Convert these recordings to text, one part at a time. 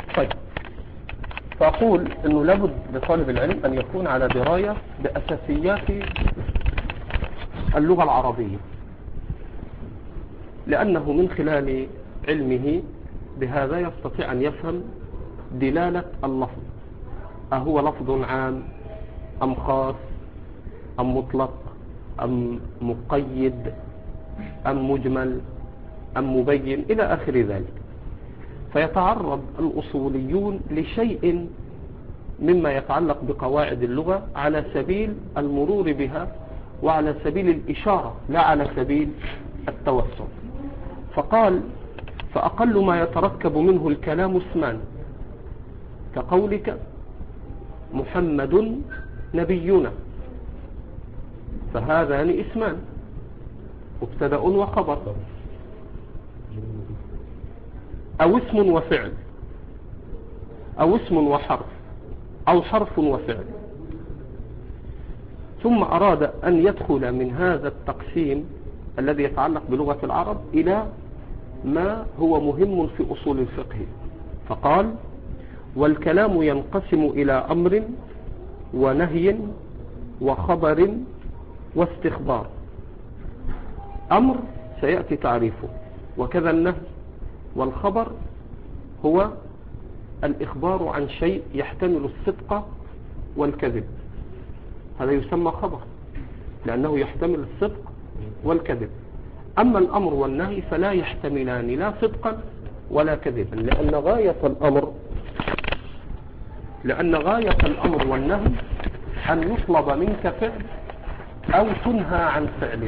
طيب، فأقول أنه لابد لطالب العلم أن يكون على دراية بأساسيات اللغة العربية، لأنه من خلال علمه بهذا يستطيع أن يفهم دلالة اللفظ، أهو لفظ عام أم خاص أم مطلق أم مقيد أم مجمل أم مبين إلى آخر ذلك. فيتعرض الأصوليون لشيء مما يتعلق بقواعد اللغة على سبيل المرور بها وعلى سبيل الإشارة لا على سبيل التوسع. فقال: فأقل ما يتركب منه الكلام اسمان، كقولك محمد نبينا، فهذان اسمان، مبتدأ وخبر، أو اسم وفعل، أو اسم وحرف، أو حرف وفعل. ثم أراد أن يدخل من هذا التقسيم الذي يتعلق بلغة العرب إلى ما هو مهم في أصول الفقه، فقال: والكلام ينقسم إلى أمر ونهي وخبر واستخبار. أمر سيأتي تعريفه، وكذا النهي، والخبر هو الإخبار عن شيء يحتمل الصدق والكذب، هذا يسمى خبر لأنه يحتمل الصدق والكذب. أما الأمر والنهي فلا يحتملان لا صدقا ولا كذبا، لأن غاية الأمر والنهي أن يطلب منك فعل أو تنهى عن فعله.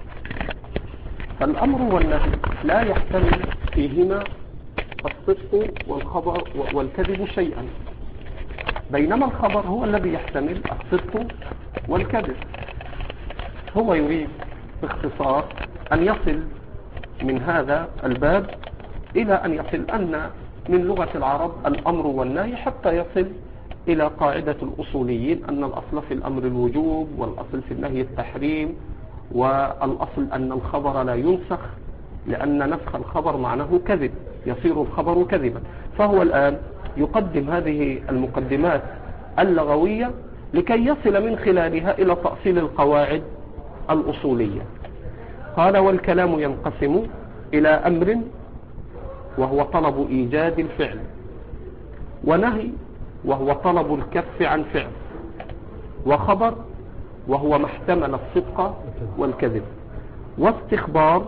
فالأمر والنهي لا يحتمل فيهما الصدق والخبر والكذب شيئا، بينما الخبر هو الذي يحتمل الصدق والكذب. هو يريد باختصار أن يصل من هذا الباب إلى أن يصل أن من لغة العرب الأمر والنهي، حتى يصل إلى قاعدة الأصوليين أن الأصل في الأمر الوجوب، والأصل في النهي التحريم، والأصل أن الخبر لا ينسخ، لأن نسخ الخبر معناه كذب، يصير الخبر كذبا. فهو الآن يقدم هذه المقدمات اللغوية لكي يصل من خلالها إلى تأصيل القواعد الأصولية. قال: والكلام ينقسم إلى أمر وهو طلب إيجاد الفعل، ونهي وهو طلب الكف عن فعل، وخبر وهو ما احتمل الصدق والكذب، واستخبار.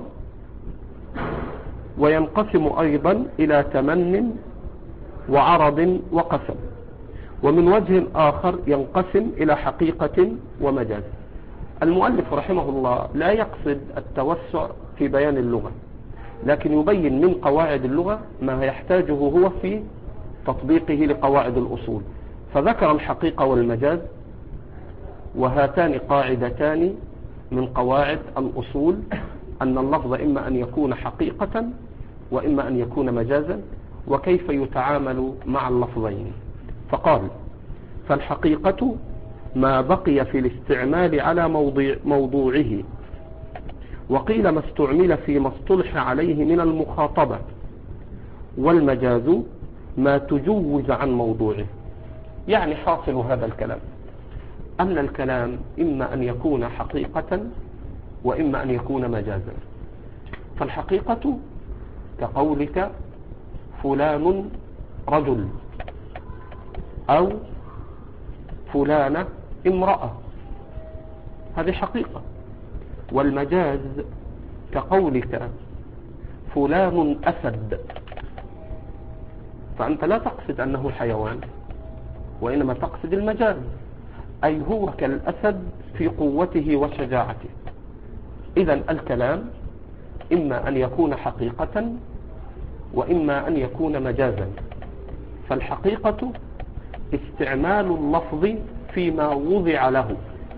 وينقسم أيضا إلى تمن وعرض وقسم. ومن وجه آخر ينقسم إلى حقيقة ومجاز. المؤلف رحمه الله لا يقصد التوسع في بيان اللغة، لكن يبين من قواعد اللغة ما يحتاجه هو في تطبيقه لقواعد الأصول. فذكر الحقيقة والمجاز، وهاتان قاعدتان من قواعد الأصول، أن اللفظ إما أن يكون حقيقة وإما أن يكون مجازا، وكيف يتعامل مع اللفظين. فقال: فالحقيقة ما بقي في الاستعمال على موضوعه، وقيل ما استعمل فيما اصطلح عليه من المخاطبة، والمجاز ما تجوز عن موضوعه. يعني حاصل هذا الكلام أن الكلام إما أن يكون حقيقة وإما أن يكون مجازا. فالحقيقة كقولك فلان رجل، أو فلانة امرأة، هذه حقيقة. والمجاز كقولك فلان أسد، فأنت لا تقصد أنه حيوان، وإنما تقصد المجاز، أي هو كالأسد في قوته وشجاعته. إذن الكلام إما أن يكون حقيقة وإما أن يكون مجازا. فالحقيقة استعمال اللفظ فيما وضع له،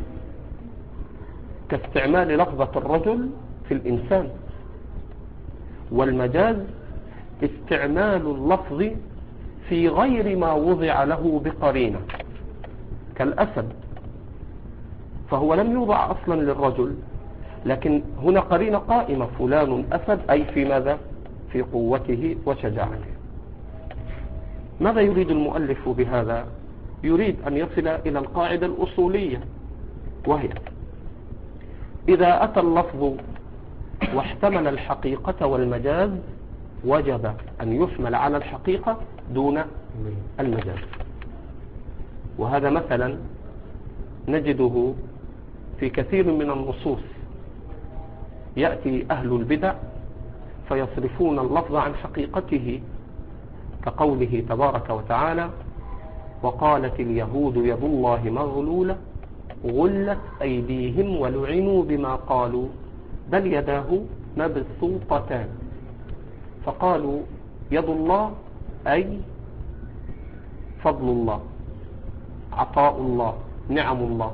كاستعمال لفظة الرجل في الإنسان. والمجاز استعمال اللفظ في غير ما وضع له بقرينة، كالأسد، فهو لم يوضع أصلا للرجل، لكن هنا قرينة قائمة، فلان أسد، أي في ماذا؟ في قوته وشجاعته. ماذا يريد المؤلف بهذا؟ يريد أن يصل إلى القاعدة الأصولية، وهي إذا أتى اللفظ واحتمل الحقيقة والمجاز وجب أن يحمل على الحقيقة دون المجاز. وهذا مثلا نجده في كثير من النصوص. يأتي أهل البدع فيصرفون اللفظ عن حقيقته، كقوله تبارك وتعالى: وقالت اليهود يد الله مغلولة غلت أيديهم ولعنوا بما قالوا بل يداه مبسوطتان. فقالوا يد الله أي فضل الله، عطاء الله، نعم الله،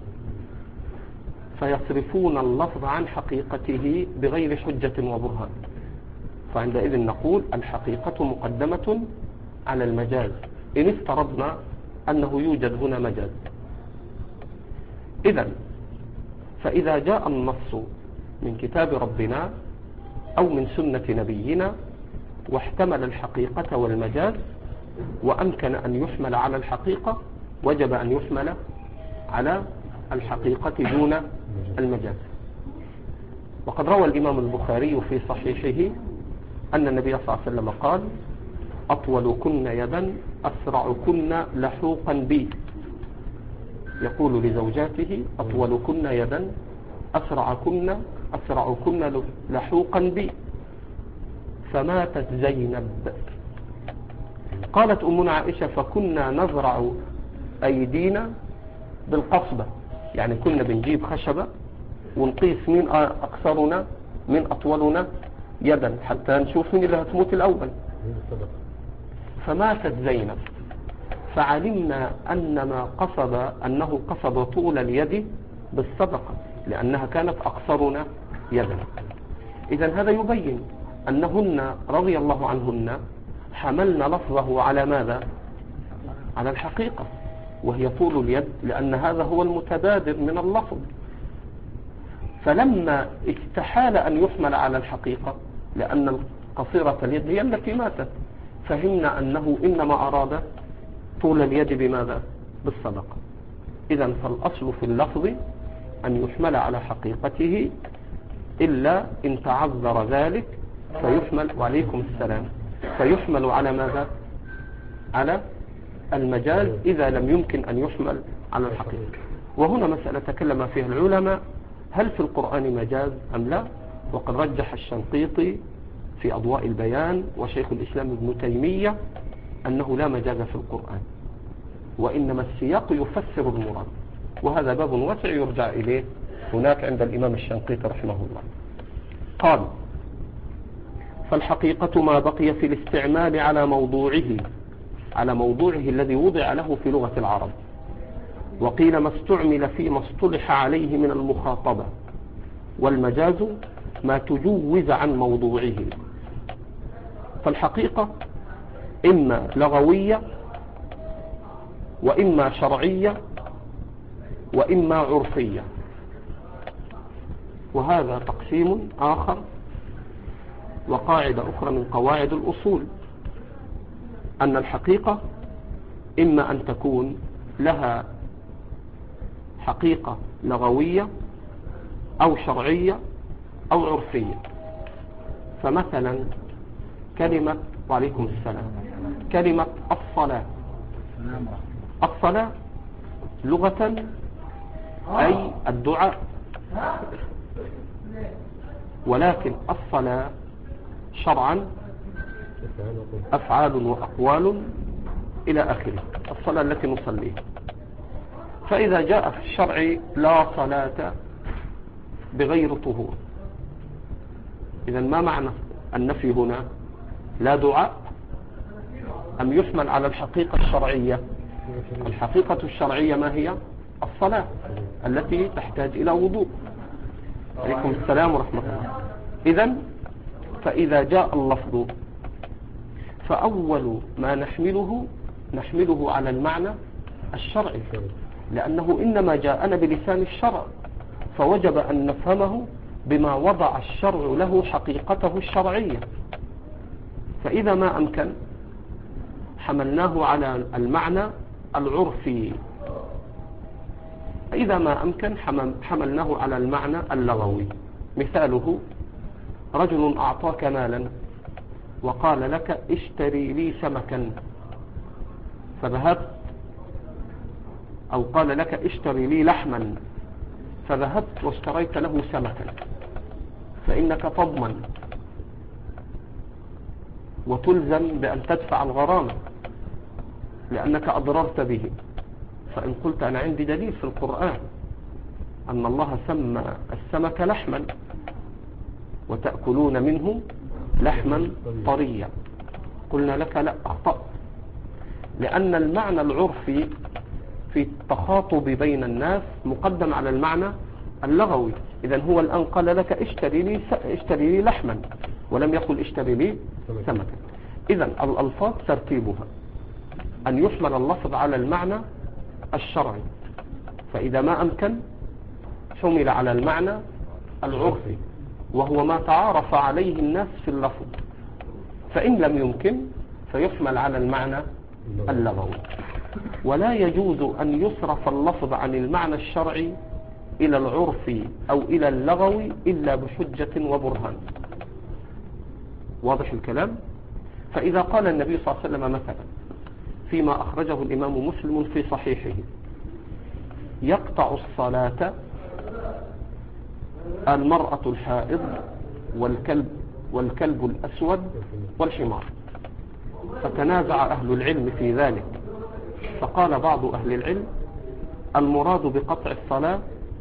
فيصرفون اللفظ عن حقيقته بغير حجة وبرهان. فعندئذ نقول الحقيقة مقدمة على المجاز إن افترضنا أنه يوجد هنا مجاز. فإذا جاء النص من كتاب ربنا أو من سنة نبينا واحتمل الحقيقة والمجاز وأمكن أن يحمل على الحقيقة، وجب أن يحمل على الحقيقة دون المجاز. وقد روى الإمام البخاري في صحيحه أن النبي صلى الله عليه وسلم قال: أطولكن يدا أسرعكن لحوقا بي. يقول لزوجاته: أطولكن يدا أسرعكن لحوقا بي. فماتت زينب. قالت أمنا عائشة: فكنا نزرع أيدينا بالقصبة، يعني كنا بنجيب خشبة ونقيس مين أقصرنا من أطولنا يدا حتى نشوف مين اللي هتموت الأول. فماتت زينب، فعلمنا أنه قصد طول اليد بالصدقة لأنها كانت أقصرنا يدا. إذن هذا يبين أنهن رضي الله عنهن حملنا لفظه على ماذا؟ على الحقيقة، وهي طول اليد، لأن هذا هو المتبادر من اللفظ. فلما استحال أن يحمل على الحقيقة لأن القصيرة اليد هي التي ماتت، فهمنا أنه إنما أراد طول اليد بماذا؟ بالصدقة. إذن فالأصل في اللفظ أن يحمل على حقيقته إلا إن تعذر ذلك فيحمل، وعليكم السلام، فيحمل على ماذا؟ على المجاز إذا لم يمكن أن يحمل على الحقيقة. وهنا مسألة تكلم فيها العلماء: هل في القرآن مجاز أم لا؟ وقد رجح الشنقيطي في أضواء البيان وشيخ الإسلام ابن تيمية أنه لا مجاز في القرآن، وإنما السياق يفسر المراد، وهذا باب واسع يرجع إليه هناك عند الإمام الشنقيطي رحمه الله. قال: فالحقيقة ما بقي في الاستعمال على موضوعه الذي وضع له في لغة العرب. وقيل ما استعمل فيما اصطلح عليه من المخاطبة، والمجاز ما تجوز عن موضوعه. فالحقيقة إما لغوية وإما شرعية وإما عرفية. وهذا تقسيم آخر وقاعدة أخرى من قواعد الأصول، أن الحقيقة إما أن تكون لها حقيقة لغوية أو شرعية أو عرفية. فمثلا كلمة، وعليكم السلام، كلمة الصلاة لغة أي الدعاء، ولكن الصلاة شرعا أفعال وأقوال إلى آخره، الصلاة التي نصليها. فإذا جاء في الشرع لا صلاة بغير طهور، إذن ما معنى النفي هنا؟ لا دعاء أم يحمل على الحقيقة الشرعية؟ الحقيقة الشرعية ما هي؟ الصلاة التي تحتاج إلى وضوء. عليكم السلام ورحمة الله. إذن فإذا جاء اللفظ فأول ما نحمله على المعنى الشرعي، لأنه إنما جاءنا بلسان الشرع، فوجب أن نفهمه بما وضع الشرع له حقيقته الشرعية. فإذا ما أمكن حملناه على المعنى العرفي، إذا ما أمكن حملناه على المعنى اللغوي. مثاله: رجل أعطاك مالا وقال لك اشتري لي سمكا، فذهبت، أو قال لك اشتري لي لحما، فذهبت واشتريت له سمكا، فإنك تضمن وتلزم بأن تدفع الغرامة لأنك أضررت به. فإن قلت أنا عندي دليل في القرآن أن الله سمى السمك لحما وتأكلون منه لحما طريا، قلنا لك لا، أخطأت، لأن المعنى العرفي في التخاطب بين الناس مقدم على المعنى اللغوي. إذن هو الآن قال لك اشتري لي لحما، ولم يقل اشتري لي سمكا. إذن الألفاظ ترتيبها أن يحمل اللفظ على المعنى الشرعي، فإذا ما أمكن حمل على المعنى العرفي وهو ما تعارف عليه الناس في اللفظ، فإن لم يمكن فيحمل على المعنى اللغوي. ولا يجوز أن يصرف اللفظ عن المعنى الشرعي إلى العرفي أو إلى اللغوي إلا بحجة وبرهان. واضح الكلام؟ فإذا قال النبي صلى الله عليه وسلم مثلا فيما أخرجه الإمام مسلم في صحيحه: يقطع الصلاة المرأة الحائض والكلب الأسود والحمار، فتنازع أهل العلم في ذلك، فقال بعض أهل العلم المراد بقطع الصلاة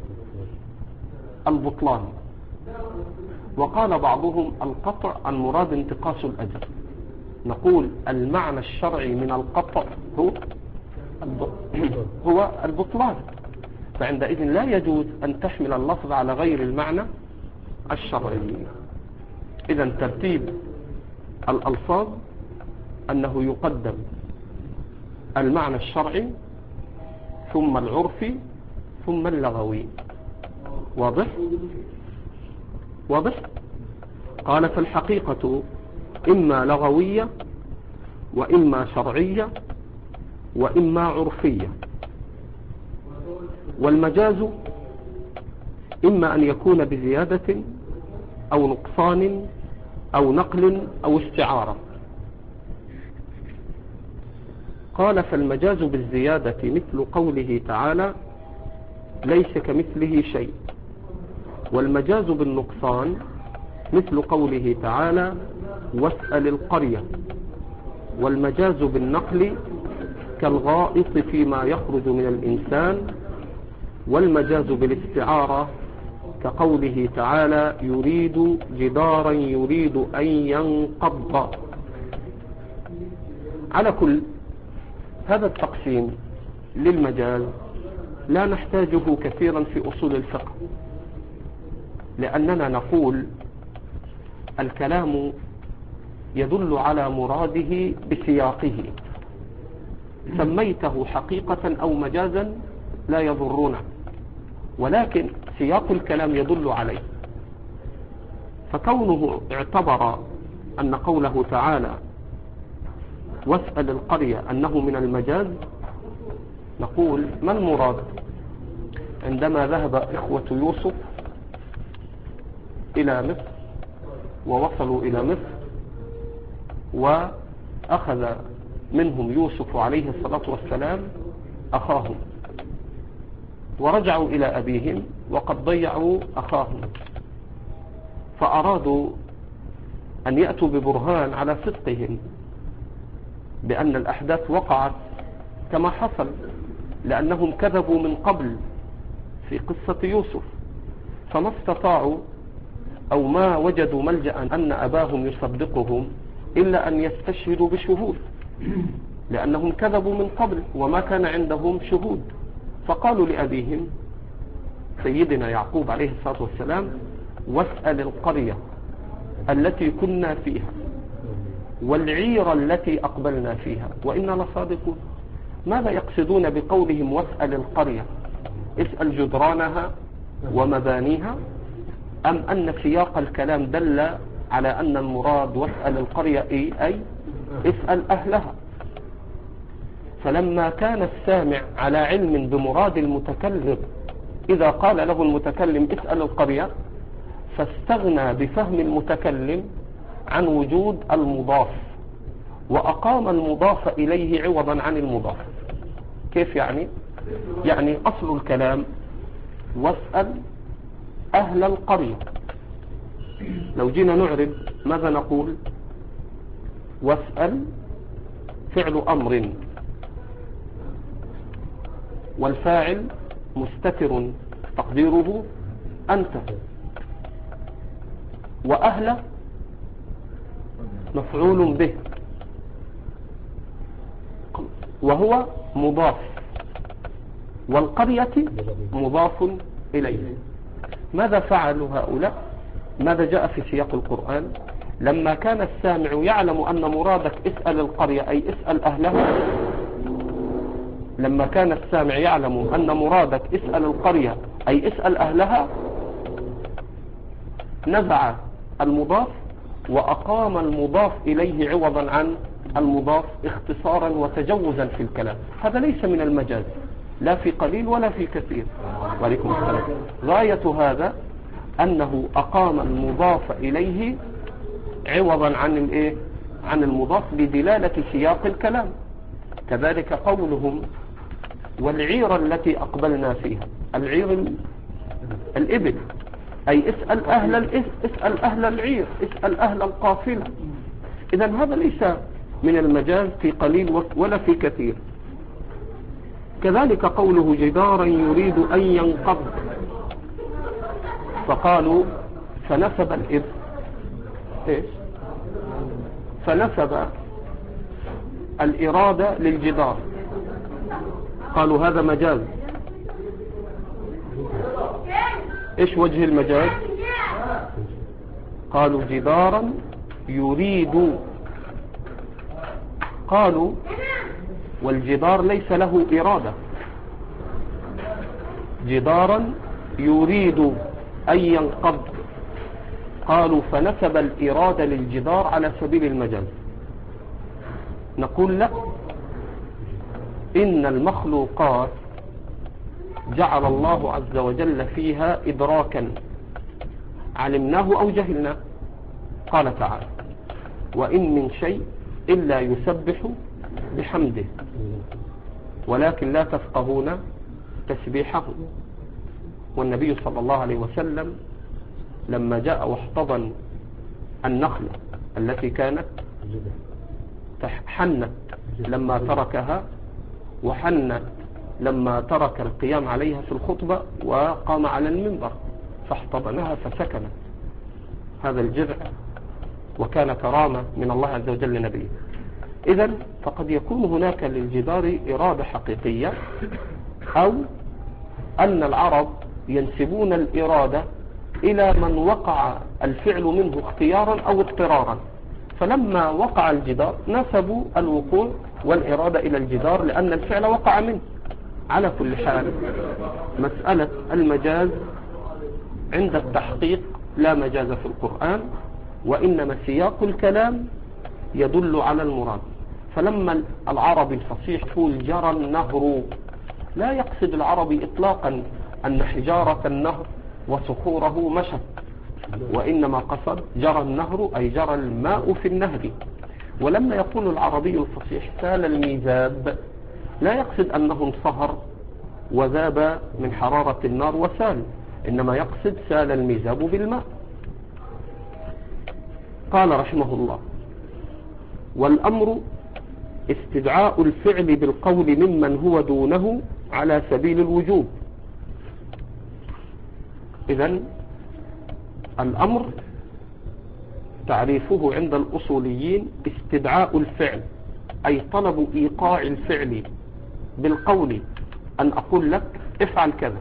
البطلان، وقال بعضهم القطع المراد انتقاص الأجر. نقول المعنى الشرعي من القطع هو البطلان، فعندئذ لا يجوز أن تحمل اللفظ على غير المعنى الشرعي. إذن ترتيب الألفاظ أنه يقدم المعنى الشرعي ثم العرفي ثم اللغوي. واضح؟ واضح؟ قال: فالحقيقة إما لغوية وإما شرعية وإما عرفية، والمجاز إما أن يكون بزيادة أو نقصان أو نقل أو استعارة. قال: فالمجاز بالزيادة مثل قوله تعالى ليس كمثله شيء، والمجاز بالنقصان مثل قوله تعالى واسأل القرية، والمجاز بالنقل كالغائط فيما يخرج من الإنسان، والمجاز بالاستعارة كقوله تعالى يريد جدارا يريد أن ينقض. على كل هذا التقسيم للمجاز لا نحتاجه كثيرا في أصول الفقه، لأننا نقول الكلام يدل على مراده بسياقه، سميته حقيقة أو مجازا لا يضرنا، ولكن سياق الكلام يدل عليه. فكونه اعتبر أن قوله تعالى واسأل القرية أنه من المجاز، نقول ما المراد؟ عندما ذهب إخوة يوسف إلى مصر ووصلوا إلى مصر وأخذ منهم يوسف عليه الصلاة والسلام أخاهم، ورجعوا إلى أبيهم وقد ضيعوا أخاهم، فأرادوا أن يأتوا ببرهان على صدقهم بأن الأحداث وقعت كما حصل، لأنهم كذبوا من قبل في قصة يوسف، فما استطاعوا أو ما وجدوا ملجأ أن أباهم يصدقهم إلا أن يستشهدوا بشهود، لأنهم كذبوا من قبل وما كان عندهم شهود. فقالوا لأبيهم سيدنا يعقوب عليه الصلاة والسلام واسأل القرية التي كنا فيها والعير التي أقبلنا فيها وإنا لصادقون. ماذا يقصدون بقولهم واسأل القرية؟ اسأل جدرانها ومبانيها، أم أن سياق الكلام دل على أن المراد واسأل القرية أي اسأل أهلها؟ فلما كان السامع على علم بمراد المتكلم إذا قال له المتكلم اسأل القرية، فاستغنى بفهم المتكلم عن وجود المضاف، وأقام المضاف إليه عوضا عن المضاف. كيف يعني؟ يعني أصل الكلام واسأل أهل القرية. لو جينا نعرب ماذا نقول؟ واسأل فعل أمر، والفاعل مستتر تقديره أنت، وأهل مفعول به وهو مضاف، والقرية مضاف إليه. ماذا فعلوا هؤلاء؟ ماذا جاء في سياق القرآن؟ لما كان السامع يعلم أن مرادك اسأل القرية أي اسأل أهلها، لما كان السامع يعلم أن مرادك اسأل القرية أي اسأل أهلها، نزع المضاف وأقام المضاف إليه عوضا عن المضاف اختصارا وتجوزا في الكلام. هذا ليس من المجاز لا في قليل ولا في كثير. وعليكم السلام. غاية هذا أنه أقام المضاف إليه عوضا عن المضاف بدلالة سياق الكلام. كذلك قولهم والعير التي أقبلنا فيها، العير الإبل، أي اسأل أهل العير، اسأل أهل القافلة. إذن هذا ليس من المجاز في قليل ولا في كثير. كذلك قوله جدارا يريد أن ينقض، فقالوا فنسب فنسب الإرادة للجدار، قالوا هذا مجاز. إيش وجه المجاز؟ قالوا جدارا يريد، قالوا والجدار ليس له إرادة، جدارا يريد أن ينقض، قالوا فنسب الإرادة للجدار على سبيل المجاز. نقول لا، إن المخلوقات جعل الله عز وجل فيها إدراكا علمناه أو جهلناه. قال تعالى وإن من شيء إلا يسبح بحمده ولكن لا تفقهون تسبيحه. والنبي صلى الله عليه وسلم لما جاء واحتضن النخلة التي كانت حنت لما تركها، وحنت لما ترك القيام عليها في الخطبة وقام على المنبر، فاحتضنها فسكنت. هذا الجذع وكان كرامة من الله عز وجل لنبيه. إذن فقد يكون هناك للجدار إرادة حقيقية، أو أن العرب ينسبون الإرادة إلى من وقع الفعل منه اختيارا أو اضطرارا، فلما وقع الجدار نسبوا الوقوع والإرادة إلى الجدار لأن الفعل وقع منه. على كل حال مسألة المجاز عند التحقيق لا مجاز في القرآن، وإنما سياق الكلام يدل على المراد. فلما العربي الفصيح يقول جرى النهر، لا يقصد العربي إطلاقا أن حجارة النهر وصخوره مشت، وإنما قصد جرى النهر أي جرى الماء في النهر. ولما يقول العربي الفصيح سال الميزاب، لا يقصد أنه انصهر وذاب من حرارة النار وسال، إنما يقصد سال الميزاب بالماء. قال رحمه الله والأمر استدعاء الفعل بالقول ممن هو دونه على سبيل الوجوب. إذن الأمر تعريفه عند الأصوليين استدعاء الفعل، أي طلب إيقاع الفعل بالقول، أن أقول لك افعل كذا.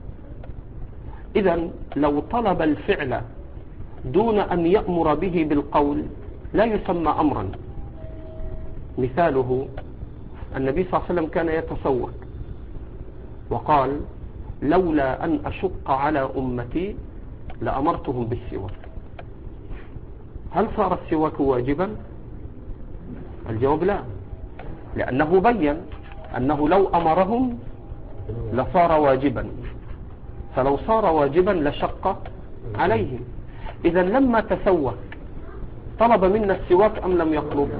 إذن لو طلب الفعل دون أن يأمر به بالقول لا يسمى أمرا. مثاله النبي صلى الله عليه وسلم كان يتسوق وقال لولا أن أشق على أمتي لأمرتهم بالسواك. هل صار السواك واجبا؟ الجواب لا، لأنه بين أنه لو أمرهم لصار واجبا، فلو صار واجبا لشق عليهم. إذا لما تسوك طلب منا السواك أم لم يطلب؟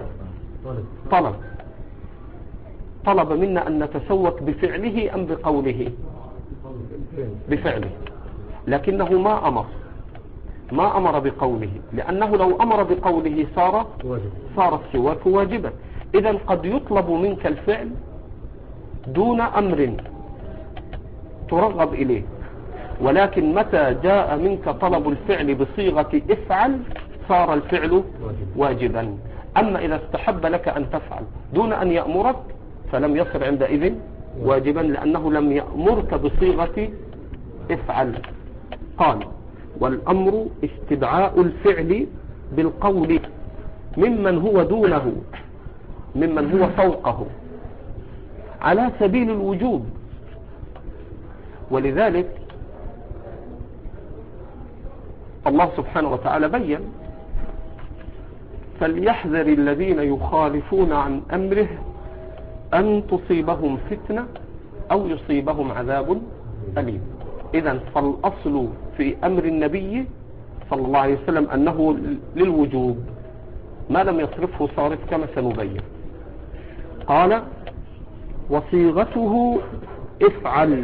طلب منا أن نتسوك بفعله أم بقوله؟ بفعله، لكنه ما أمر بقوله، لأنه لو أمر بقوله صار السواك واجبا. إذا قد يطلب منك الفعل دون أمر ترغب إليه، ولكن متى جاء منك طلب الفعل بصيغة افعل صار الفعل واجبا. أما إذا استحب لك أن تفعل دون أن يأمرك فلم يصر عندئذ واجبا، لأنه لم يأمرك بصيغة افعل. قال: والأمر استدعاء الفعل بالقول ممن هو دونه، ممن هو فوقه، على سبيل الوجوب. ولذلك الله سبحانه وتعالى بين: فليحذر الذين يخالفون عن أمره أن تصيبهم فتنة أو يصيبهم عذاب أليم. إذن فالأصل في أمر النبي صلى الله عليه وسلم أنه للوجوب ما لم يصرفه صارف كما سنبين. قال: وصيغته افعل،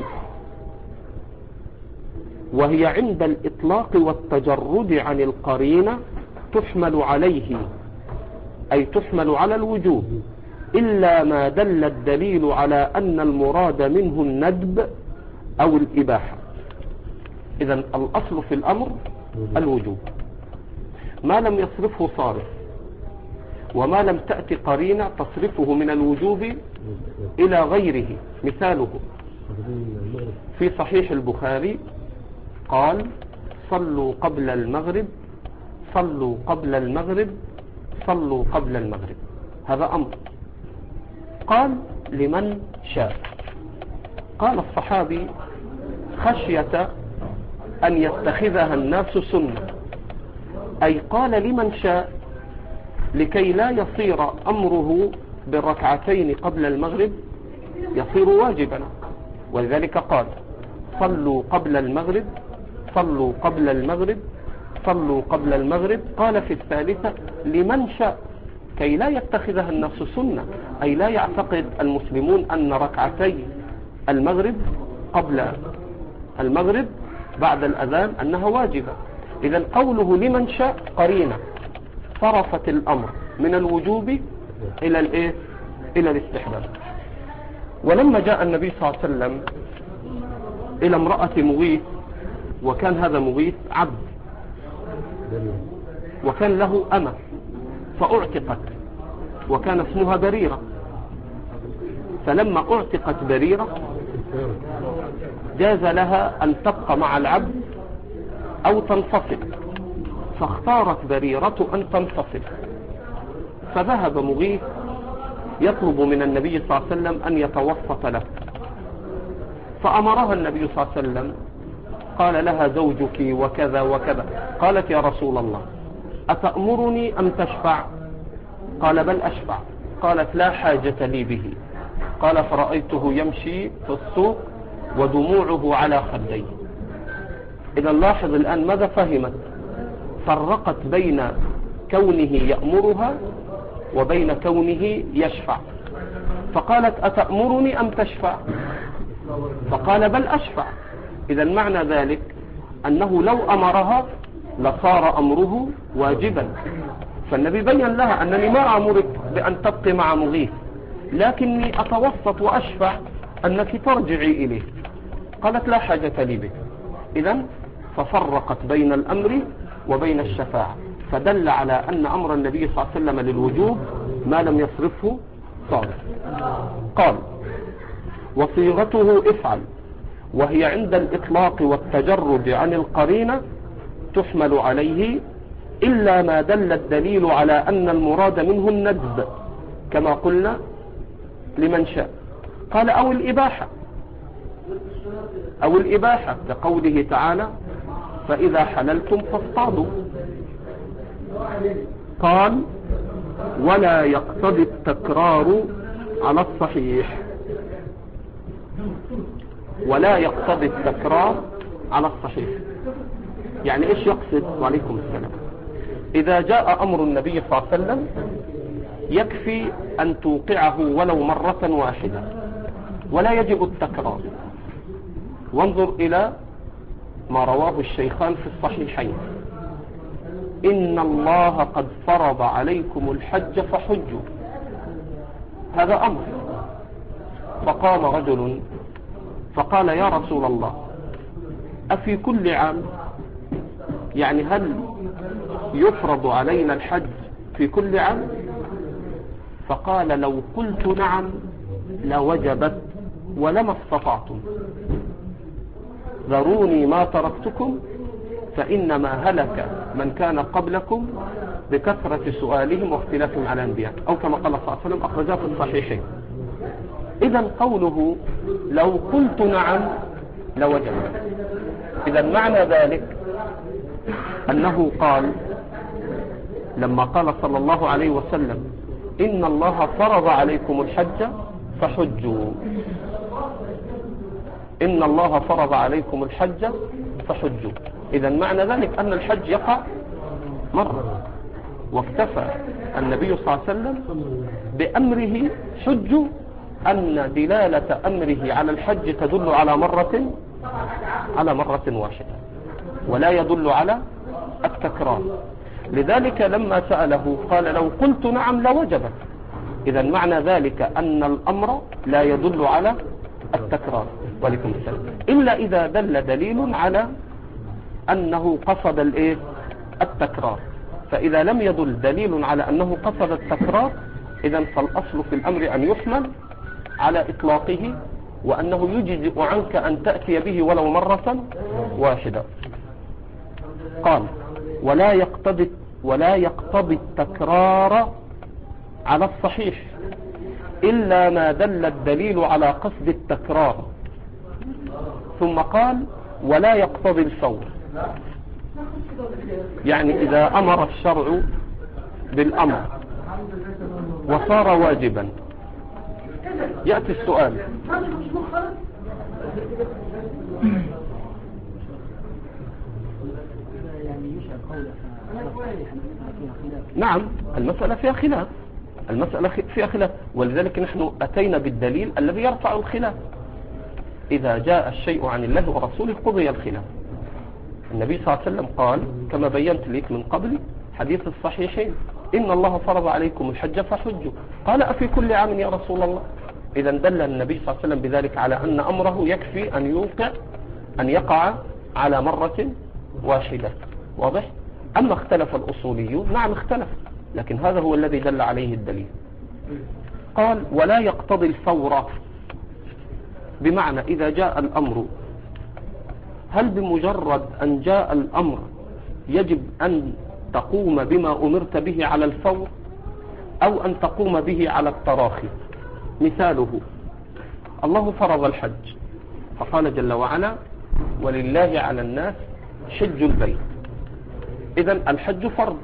وهي عند الإطلاق والتجرد عن القرينة تحمل عليه، أي تحمل على الوجوب، إلا ما دل الدليل على أن المراد منه الندب أو الإباحة. إذن الأصل في الأمر الوجوب ما لم يصرفه صارف، وما لم تأتي قرينة تصرفه من الوجوب إلى غيره. مثاله في صحيح البخاري قال: صلوا قبل المغرب، صلوا قبل المغرب، صلوا قبل المغرب. هذا أمر. قال: لمن شاء. قال الصحابي: خشية أن يتخذها الناس سنة، أي قال لمن شاء لكي لا يصير أمره بالركعتين قبل المغرب يصير واجبا. ولذلك قال: صلوا قبل المغرب، صلوا قبل المغرب، صلوا قبل المغرب. قال في الثالثة: لمن شاء، كي لا يتخذها الناس سنة، أي لا يعتقد المسلمون أن ركعتي المغرب قبل المغرب بعد الأذان أنها واجبة. إذن قوله لمن شاء قرينة صرفت الأمر من الوجوب إلى الاستحباب. ولما جاء النبي صلى الله عليه وسلم إلى امرأة مغيث، وكان هذا مغيث عبد، وكان له أمة فأعتقت، وكان اسمها بريرة. فلما أعتقت بريرة جاز لها أن تبقى مع العبد أو تنفصل، فاختارت بريرة أن تنفصل. فذهب مغيث يطلب من النبي صلى الله عليه وسلم أن يتوسط له، فأمرها النبي صلى الله عليه وسلم. قال لها: زوجك وكذا وكذا. قالت: يا رسول الله، أتأمرني أم تشفع؟ قال: بل أشفع. قالت: لا حاجة لي به. قال: فرأيته يمشي في السوق ودموعه على خديه. إذا لاحظ الآن ماذا فهمت؟ فرقت بين كونه يأمرها وبين كونه يشفع. فقالت: أتأمرني أم تشفع؟ فقال: بل أشفع. إذا معنى ذلك أنه لو أمرها لصار أمره واجبا. فالنبي بين لها أنني ما أمرك بأن تبقي مع مغيث، لكني أتوسط وأشفع أنك ترجعي إليه. قالت: لا حاجة لي به. إذن ففرقت بين الأمر وبين الشفاعة، فدل على أن أمر النبي صلى الله عليه وسلم للوجوب ما لم يصرفه صارف. قال: وصيغته افعل، وهي عند الإطلاق والتجرد عن القرينة تحمل عليه، إلا ما دل الدليل على أن المراد منه الندب، كما قلنا لمن شاء. قال: أو الإباحة لقوله تعالى: فإذا حللتم فاصطادوا. قال: ولا يقتضي التكرار على الصحيح. ولا يقتضي التكرار على الصحيح. يعني ايش يقصد؟ وعليكم السلام. اذا جاء امر النبي صلى الله عليه وسلم يكفي ان توقعه ولو مرة واحدة ولا يجب التكرار. وانظر الى ما رواه الشيخان في الصحيحين: إن الله قد فرض عليكم الحج فحجوا. هذا أمر. فقام رجل فقال: يا رسول الله، أفي كل عام؟ يعني هل يفرض علينا الحج في كل عام؟ فقال: لو قلت نعم لوجبت ولما استطعتم، ذروني ما تركتكم فإنما هلك من كان قبلكم بكثرة سؤالهم واختلافهم على أنبياء، أو كما قال صلى الله عليه وسلم، أخرجاه في الصحيحين. إذا قوله لو قلت نعم لوجب، إذا معنى ذلك أنه قال لما قال صلى الله عليه وسلم: إن الله فرض عليكم الحج فحجوا، إن الله فرض عليكم الحج فحجوا، إذا معنى ذلك أن الحج يقع مرة. واكتفى النبي صلى الله عليه وسلم بأمره حجوا أن دلالة أمره على الحج تدل على مرة واحدة ولا يدل على التكرار. لذلك لما سأله قال: لو قلت نعم لوجبت. إذا معنى ذلك أن الأمر لا يدل على التكرار، ولكم السلام، إلا إذا دل دليل على أنه قصد التكرار. فإذا لم يدل دليل على أنه قصد التكرار، إذا فالأصل في الأمر أن يحمل على إطلاقه، وأنه يجزئ عنك أن تأتي به ولو مرة واحدة. قال: ولا يقتضي التكرار على الصحيح إلا ما دل الدليل على قصد التكرار. ثم قال: ولا يقتضي الفور. يعني إذا أمر الشرع بالأمر وصار واجبا، يأتي السؤال: نعم، المسألة فيها خلاف، ولذلك نحن أتينا بالدليل الذي يرفع الخلاف. إذا جاء الشيء عن الله ورسوله قضي الخلاف. النبي صلى الله عليه وسلم قال كما بينت لك من قبل حديث الصحيحين: إن الله فرض عليكم الحج فحجوا. قال: أفي كل عام يا رسول الله؟ إذا دل النبي صلى الله عليه وسلم بذلك على أن أمره يكفي أن يقع على مرة واحدة. واضح؟ أما اختلف الأصوليون، نعم اختلف، لكن هذا هو الذي دل عليه الدليل. قال: ولا يقتضي الفور، بمعنى إذا جاء الأمر، هل بمجرد أن جاء الأمر يجب أن تقوم بما أمرت به على الفور، أو أن تقوم به على التراخي؟ مثاله: الله فرض الحج، فقال جل وعلا: ولله على الناس حج البيت. إذا الحج فرض.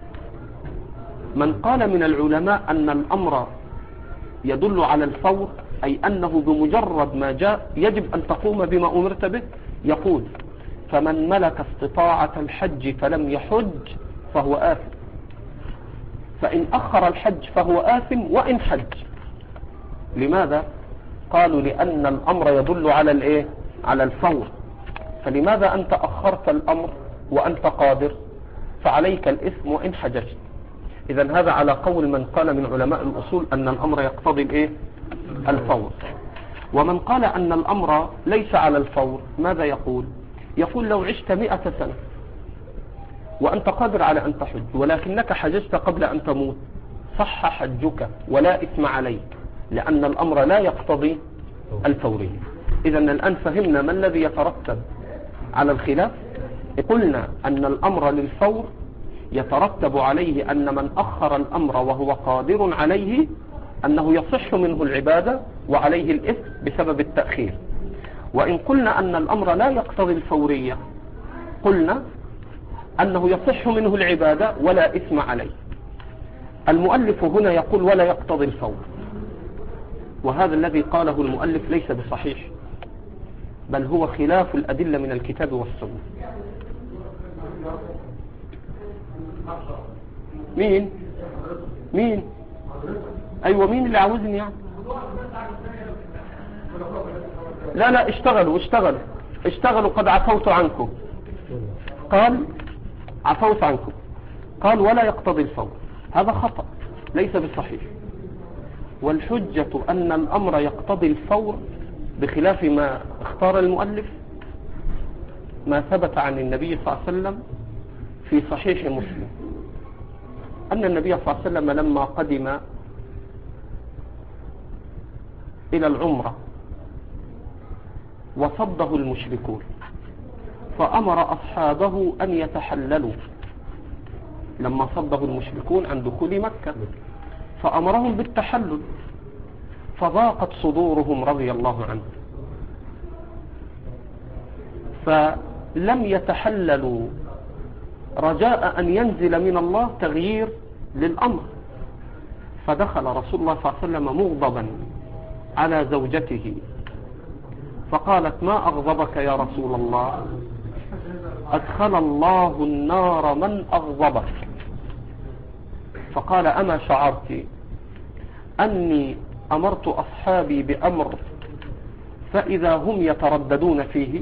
من قال من العلماء أن الأمر يدل على الفور، أي أنه بمجرد ما جاء يجب أن تقوم بما أمرت به، يقول: فمن ملك استطاعة الحج فلم يحج فهو آثم، فإن أخر الحج فهو آثم وإن حج. لماذا؟ قالوا: لأن الأمر يدل على الفور، فلماذا أنت أخرت الأمر وأنت قادر؟ فعليك الإثم وإن حججت. إذن هذا على قول من قال من علماء الأصول أن الأمر يقتضي الفور. ومن قال أن الأمر ليس على الفور، ماذا يقول؟ يقول: لو عشت 100 سنة وأنت قادر على أن تحج، ولكنك حججت قبل أن تموت، صح حجك ولا إثم عليك، لأن الأمر لا يقتضي الفورية. إذن الآن فهمنا ما الذي يترتب على الخلاف. قلنا أن الأمر للفور يترتب عليه أن من أخر الأمر وهو قادر عليه أنه يصح منه العبادة وعليه الإثم بسبب التأخير. وإن قلنا أن الأمر لا يقتضي الفورية، قلنا أنه يصح منه العبادة ولا إثم عليه. المؤلف هنا يقول: ولا يقتضي الفور، وهذا الذي قاله المؤلف ليس بصحيح. بل هو خلاف الأدلة من الكتاب والسنة. مين أيوة، مين اللي عاوزني يعني؟ لا اشتغلوا قد عفوت عنكم. قال عفوت عنكم، قال ولا يقتضي الفور. هذا خطأ ليس بالصحيح. والحجة أن الأمر يقتضي الفور بخلاف ما اختار المؤلف ما ثبت عن النبي صلى الله عليه وسلم في صحيح مسلم أن النبي صلى الله عليه وسلم لما قدم إلى العمرة وصده المشركون فأمر أصحابه أن يتحللوا. لما صده المشركون عن دخول مكة فأمرهم بالتحلل، فضاقت صدورهم رضي الله عنهم، فلم يتحللوا رجاء أن ينزل من الله تغيير للأمر. فدخل رسول الله صلى الله عليه وسلم مغضبا على زوجته فقالت ما أغضبك يا رسول الله؟ أدخل الله النار من أغضبك. فقال أما شعرت أني أمرت أصحابي بأمر فإذا هم يترددون فيه؟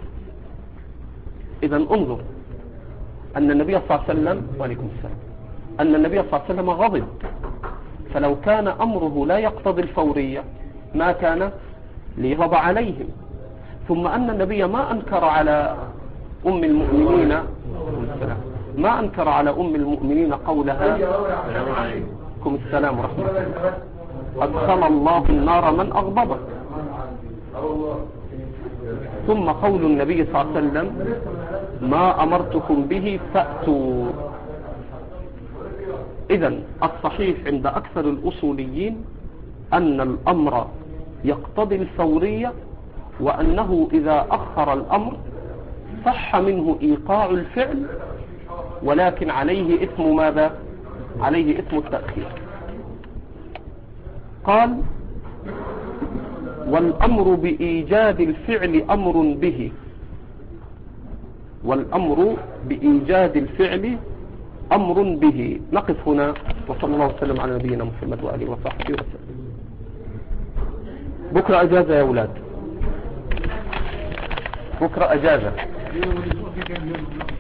إذا انظر أن النبي صلى الله عليه وسلم وعليكم السلام أن النبي صلى الله عليه وسلم غضب، فلو كان أمره لا يقتضي الفورية ما كان ليغضب عليهم. ثم أن النبي ما أنكر على أم المؤمنين قولها عليكم السلام ورحمة الله أدخل الله النار من أغضبك. ثم قول النبي صلى الله عليه وسلم ما أمرتكم به فأتوا. إذن الصحيح عند أكثر الأصوليين أن الأمر يقتضي الفورية، وأنه إذا أخر الأمر صح منه إيقاع الفعل، ولكن عليه إثم ماذا؟ عليه إثم التأخير. قال والأمر بإيجاد الفعل أمر به، والأمر بإيجاد الفعل أمر به. نقف هنا، وصلى الله وسلم على نبينا محمد وآله وصحبه وسلم. بكرة أجازة يا أولاد، بكرة أجازة.